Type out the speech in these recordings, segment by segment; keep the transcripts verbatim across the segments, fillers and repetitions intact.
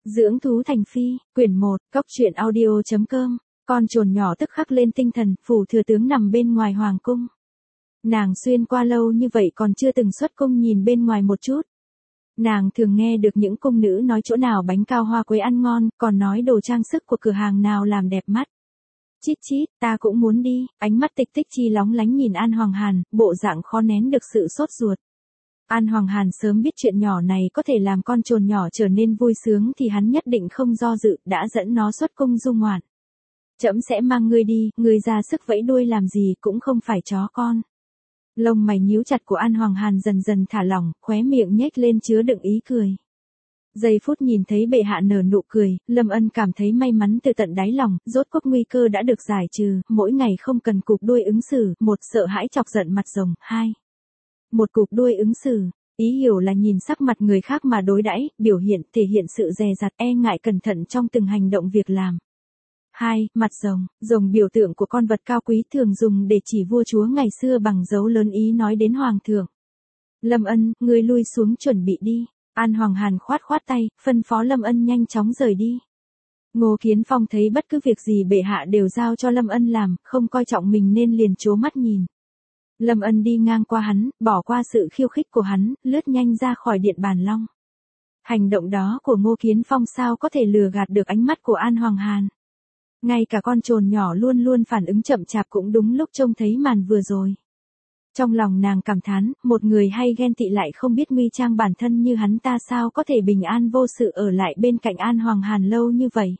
Dưỡng thú thành phi, quyển một, cốc truyện audio.com, con trồn nhỏ tức khắc lên tinh thần, phủ thừa tướng nằm bên ngoài hoàng cung. Nàng xuyên qua lâu như vậy còn chưa từng xuất cung nhìn bên ngoài một chút. Nàng thường nghe được những cung nữ nói chỗ nào bánh cao hoa quế ăn ngon, còn nói đồ trang sức của cửa hàng nào làm đẹp mắt. Chít chít, ta cũng muốn đi, ánh mắt Tịch Tích Chi lóng lánh nhìn An Hoàng Hàn, bộ dạng khó nén được sự sốt ruột. An Hoàng Hàn sớm biết chuyện nhỏ này có thể làm con trồn nhỏ trở nên vui sướng thì hắn nhất định không do dự, đã dẫn nó xuất cung du ngoạn. Trẫm sẽ mang ngươi đi, ngươi ra sức vẫy đuôi làm gì cũng không phải chó con. Lông mày nhíu chặt của An Hoàng Hàn dần dần thả lỏng, khóe miệng nhếch lên chứa đựng ý cười. Giây phút nhìn thấy bệ hạ nở nụ cười, Lâm Ân cảm thấy may mắn từ tận đáy lòng, rốt cuộc nguy cơ đã được giải trừ, mỗi ngày không cần cụp đuôi ứng xử, một sợ hãi chọc giận mặt rồng, hai. Một cụp đuôi ứng xử, ý hiểu là nhìn sắc mặt người khác mà đối đãi, biểu hiện, thể hiện sự dè dặt, e ngại cẩn thận trong từng hành động việc làm. Hai, mặt rồng, rồng biểu tượng của con vật cao quý thường dùng để chỉ vua chúa ngày xưa bằng dấu lớn ý nói đến hoàng thượng. Lâm Ân, ngươi lui xuống chuẩn bị đi. An Hoàng Hàn khoát khoát tay, phân phó Lâm Ân nhanh chóng rời đi. Ngô Kiến Phong thấy bất cứ việc gì bệ hạ đều giao cho Lâm Ân làm, không coi trọng mình nên liền trố mắt nhìn. Lâm Ân đi ngang qua hắn, bỏ qua sự khiêu khích của hắn, lướt nhanh ra khỏi điện bàn long. Hành động đó của Ngô Kiến Phong sao có thể lừa gạt được ánh mắt của An Hoàng Hàn. Ngay cả con trồn nhỏ luôn luôn phản ứng chậm chạp cũng đúng lúc trông thấy màn vừa rồi. Trong lòng nàng cảm thán, một người hay ghen tị lại không biết nguy trang bản thân như hắn ta sao có thể bình an vô sự ở lại bên cạnh An Hoàng Hàn lâu như vậy.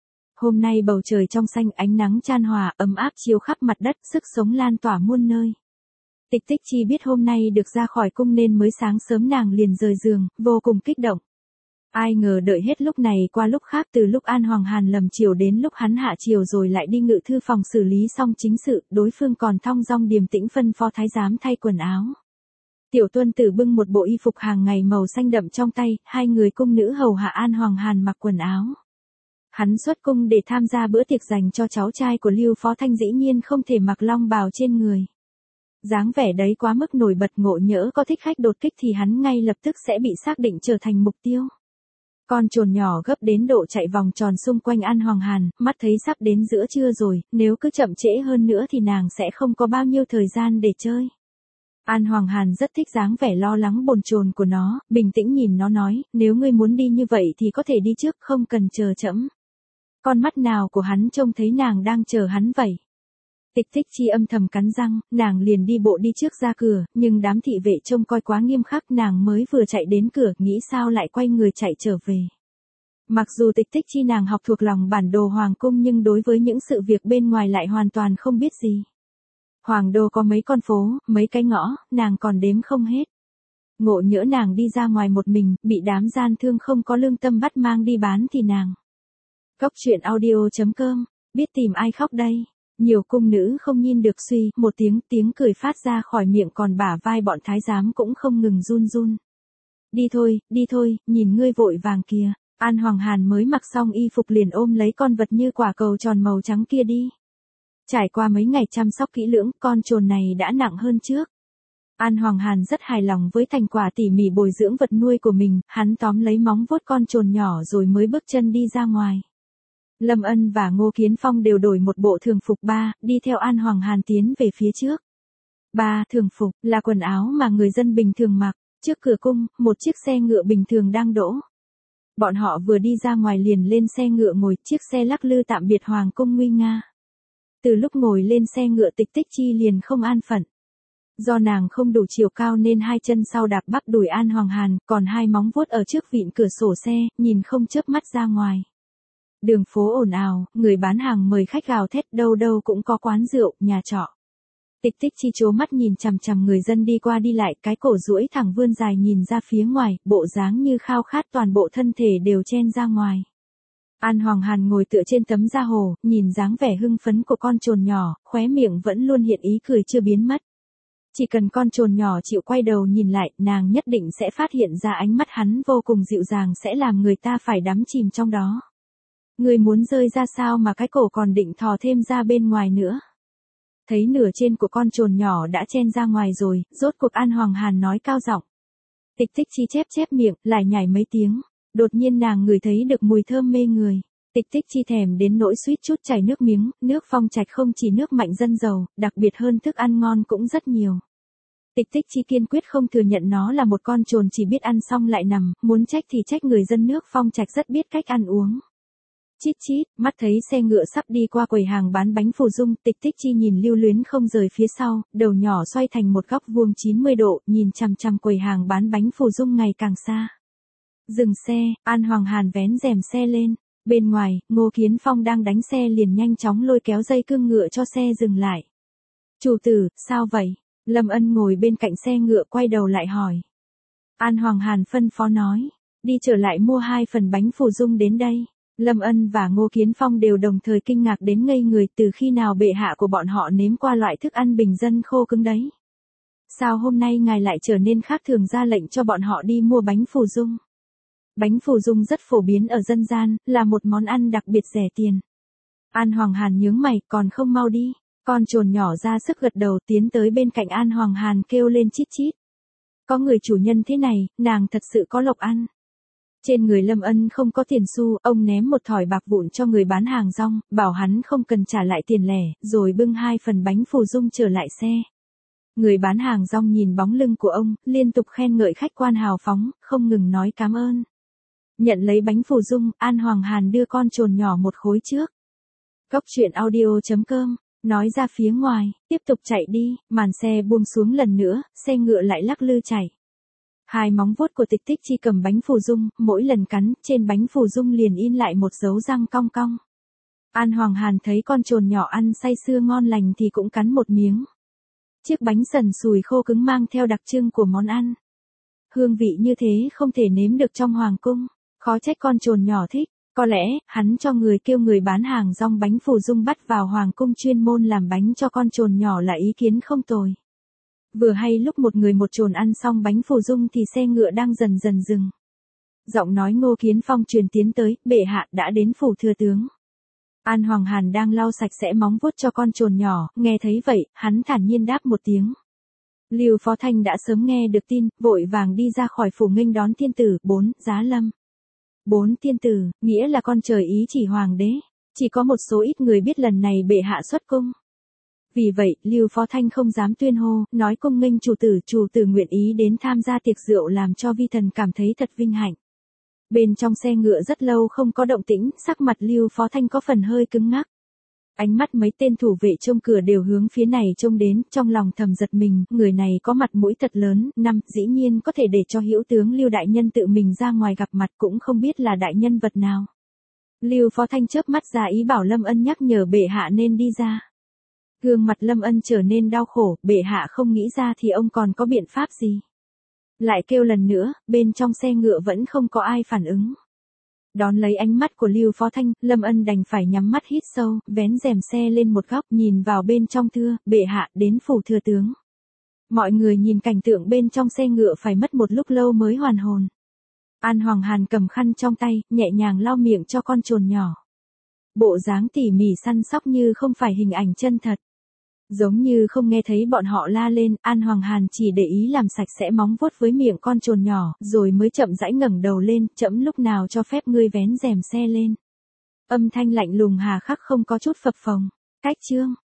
Hôm nay bầu trời trong xanh, ánh nắng chan hòa, ấm áp chiếu khắp mặt đất, sức sống lan tỏa muôn nơi. Tịch Tích Chi biết hôm nay được ra khỏi cung nên mới sáng sớm nàng liền rời giường, vô cùng kích động. Ai ngờ đợi hết lúc này qua lúc khác, từ lúc An Hoàng Hàn lầm chiều đến lúc hắn hạ chiều rồi lại đi ngự thư phòng xử lý xong chính sự, đối phương còn thong dong điềm tĩnh phân phó thái giám thay quần áo. Tiểu Tuân Tử bưng một bộ y phục hàng ngày màu xanh đậm trong tay, hai người cung nữ hầu hạ An Hoàng Hàn mặc quần áo. Hắn xuất cung để tham gia bữa tiệc dành cho cháu trai của Lưu Phó Thanh, dĩ nhiên không thể mặc long bào trên người. Dáng vẻ đấy quá mức nổi bật, ngộ nhỡ có thích khách đột kích thì hắn ngay lập tức sẽ bị xác định trở thành mục tiêu. Con trồn nhỏ gấp đến độ chạy vòng tròn xung quanh An Hoàng Hàn, mắt thấy sắp đến giữa trưa rồi, nếu cứ chậm trễ hơn nữa thì nàng sẽ không có bao nhiêu thời gian để chơi. An Hoàng Hàn rất thích dáng vẻ lo lắng bồn chồn của nó, bình tĩnh nhìn nó nói, nếu ngươi muốn đi như vậy thì có thể đi trước, không cần chờ trẫm. Con mắt nào của hắn trông thấy nàng đang chờ hắn vậy? Tịch Tích Chi âm thầm cắn răng, nàng liền đi bộ đi trước ra cửa, nhưng đám thị vệ trông coi quá nghiêm khắc, nàng mới vừa chạy đến cửa, nghĩ sao lại quay người chạy trở về. Mặc dù Tịch Tích Chi nàng học thuộc lòng bản đồ hoàng cung nhưng đối với những sự việc bên ngoài lại hoàn toàn không biết gì. Hoàng đô có mấy con phố, mấy cái ngõ, nàng còn đếm không hết. Ngộ nhỡ nàng đi ra ngoài một mình, bị đám gian thương không có lương tâm bắt mang đi bán thì nàng. Cốc truyện audio.com, biết tìm ai khóc đây. Nhiều cung nữ không nhìn được suy, một tiếng tiếng cười phát ra khỏi miệng, còn bả vai bọn thái giám cũng không ngừng run run. Đi thôi, đi thôi, nhìn ngươi vội vàng kìa. An Hoàng Hàn mới mặc xong y phục liền ôm lấy con vật như quả cầu tròn màu trắng kia đi. Trải qua mấy ngày chăm sóc kỹ lưỡng, con trồn này đã nặng hơn trước. An Hoàng Hàn rất hài lòng với thành quả tỉ mỉ bồi dưỡng vật nuôi của mình, hắn tóm lấy móng vuốt con trồn nhỏ rồi mới bước chân đi ra ngoài. Lâm Ân và Ngô Kiến Phong đều đổi một bộ thường phục ba, đi theo An Hoàng Hàn tiến về phía trước. Ba, thường phục, là quần áo mà người dân bình thường mặc. Trước cửa cung, một chiếc xe ngựa bình thường đang đỗ. Bọn họ vừa đi ra ngoài liền lên xe ngựa ngồi, chiếc xe lắc lư tạm biệt hoàng cung nguy nga. Từ lúc ngồi lên xe ngựa Tịch Tích Chi liền không an phận. Do nàng không đủ chiều cao nên hai chân sau đạp bắp đùi An Hoàng Hàn, còn hai móng vuốt ở trước vịn cửa sổ xe, nhìn không chớp mắt ra ngoài. Đường phố ồn ào, người bán hàng mời khách gào thét, đâu đâu cũng có quán rượu, nhà trọ. Tịch Tích Chi trố mắt nhìn chằm chằm người dân đi qua đi lại, cái cổ duỗi thẳng vươn dài nhìn ra phía ngoài, bộ dáng như khao khát toàn bộ thân thể đều chen ra ngoài. An Hoàng Hàn ngồi tựa trên tấm da hồ, nhìn dáng vẻ hưng phấn của con trồn nhỏ, khóe miệng vẫn luôn hiện ý cười chưa biến mất. Chỉ cần con trồn nhỏ chịu quay đầu nhìn lại, nàng nhất định sẽ phát hiện ra ánh mắt hắn vô cùng dịu dàng, sẽ làm người ta phải đắm chìm trong đó. Người muốn rơi ra sao mà cái cổ còn định thò thêm ra bên ngoài nữa. Thấy nửa trên của con trồn nhỏ đã chen ra ngoài rồi, rốt cuộc An Hoàng Hàn nói cao giọng. Tịch Tích Chi chép chép miệng, lại nhảy mấy tiếng. Đột nhiên nàng ngửi thấy được mùi thơm mê người. Tịch Tích Chi thèm đến nỗi suýt chút chảy nước miếng, nước Phong Trạch không chỉ nước mạnh dân giàu, đặc biệt hơn thức ăn ngon cũng rất nhiều. Tịch Tích Chi kiên quyết không thừa nhận nó là một con trồn chỉ biết ăn xong lại nằm, muốn trách thì trách người dân nước Phong Trạch rất biết cách ăn uống. Chít chít, mắt thấy xe ngựa sắp đi qua quầy hàng bán bánh phù dung, Tịch Tích Chi nhìn lưu luyến không rời phía sau, đầu nhỏ xoay thành một góc vuông chín mươi độ, nhìn chằm chằm quầy hàng bán bánh phù dung ngày càng xa. Dừng xe, An Hoàng Hàn vén rèm xe lên. Bên ngoài, Ngô Kiến Phong đang đánh xe liền nhanh chóng lôi kéo dây cương ngựa cho xe dừng lại. Chủ tử, sao vậy? Lâm Ân ngồi bên cạnh xe ngựa quay đầu lại hỏi. An Hoàng Hàn phân phó nói. Đi trở lại mua hai phần bánh phù dung đến đây. Lâm Ân và Ngô Kiến Phong đều đồng thời kinh ngạc đến ngây người, từ khi nào bệ hạ của bọn họ nếm qua loại thức ăn bình dân khô cứng đấy. Sao hôm nay ngài lại trở nên khác thường ra lệnh cho bọn họ đi mua bánh phù dung? Bánh phù dung rất phổ biến ở dân gian, là một món ăn đặc biệt rẻ tiền. An Hoàng Hàn nhướng mày, còn không mau đi. Con trồn nhỏ ra sức gật đầu tiến tới bên cạnh An Hoàng Hàn kêu lên chít chít. Có người chủ nhân thế này, nàng thật sự có lộc ăn. Trên người Lâm Ân không có tiền xu, ông ném một thỏi bạc vụn cho người bán hàng rong, bảo hắn không cần trả lại tiền lẻ, rồi bưng hai phần bánh phù dung trở lại xe. Người bán hàng rong nhìn bóng lưng của ông, liên tục khen ngợi khách quan hào phóng, không ngừng nói cảm ơn. Nhận lấy bánh phù dung, An Hoàng Hàn đưa con trồn nhỏ một khối trước. Cốc truyện audio chấm com, nói ra phía ngoài, tiếp tục chạy đi, màn xe buông xuống lần nữa, xe ngựa lại lắc lư chạy. Hai móng vuốt của Tịch Tích Chi cầm bánh phù dung, mỗi lần cắn, trên bánh phù dung liền in lại một dấu răng cong cong. An Hoàng Hàn thấy con trồn nhỏ ăn say sưa ngon lành thì cũng cắn một miếng. Chiếc bánh sần sùi khô cứng mang theo đặc trưng của món ăn. Hương vị như thế không thể nếm được trong hoàng cung, khó trách con trồn nhỏ thích. Có lẽ, hắn cho người kêu người bán hàng rong bánh phù dung bắt vào hoàng cung chuyên môn làm bánh cho con trồn nhỏ là ý kiến không tồi. Vừa hay lúc một người một trồn ăn xong bánh phù dung thì xe ngựa đang dần dần dừng. Giọng nói Ngô Kiến Phong truyền tiến tới, bệ hạ đã đến phủ thừa tướng. An Hoàng Hàn đang lau sạch sẽ móng vuốt cho con trồn nhỏ, nghe thấy vậy, hắn thản nhiên đáp một tiếng. Lưu Phó Thanh đã sớm nghe được tin, vội vàng đi ra khỏi phủ nghênh đón thiên tử, bốn, Giá Lâm. Bốn thiên tử, nghĩa là con trời ý chỉ hoàng đế. Chỉ có một số ít người biết lần này bệ hạ xuất cung. Vì vậy, Lưu Phó Thanh không dám tuyên hô, nói cung nghênh chủ tử, chủ tử nguyện ý đến tham gia tiệc rượu làm cho vi thần cảm thấy thật vinh hạnh. Bên trong xe ngựa rất lâu không có động tĩnh, sắc mặt Lưu Phó Thanh có phần hơi cứng ngắc. Ánh mắt mấy tên thủ vệ trông cửa đều hướng phía này trông đến, trong lòng thầm giật mình, người này có mặt mũi thật lớn, năm, dĩ nhiên có thể để cho hữu tướng Lưu đại nhân tự mình ra ngoài gặp mặt cũng không biết là đại nhân vật nào. Lưu Phó Thanh chớp mắt ra ý bảo Lâm Ân nhắc nhở bệ hạ nên đi ra. Gương mặt Lâm Ân trở nên đau khổ, bệ hạ không nghĩ ra thì ông còn có biện pháp gì. Lại kêu lần nữa, bên trong xe ngựa vẫn không có ai phản ứng. Đón lấy ánh mắt của Lưu Phó Thanh, Lâm Ân đành phải nhắm mắt hít sâu, vén rèm xe lên một góc nhìn vào bên trong thưa, bệ hạ đến phủ thừa tướng. Mọi người nhìn cảnh tượng bên trong xe ngựa phải mất một lúc lâu mới hoàn hồn. An Hoàng Hàn cầm khăn trong tay, nhẹ nhàng lau miệng cho con trồn nhỏ. Bộ dáng tỉ mỉ săn sóc như không phải hình ảnh chân thật. Giống như không nghe thấy bọn họ la lên, An Hoàng Hàn chỉ để ý làm sạch sẽ móng vuốt với miệng con trồn nhỏ, rồi mới chậm rãi ngẩng đầu lên, chậm lúc nào cho phép ngươi vén rèm xe lên. Âm thanh lạnh lùng hà khắc không có chút phập phồng. Cách chương.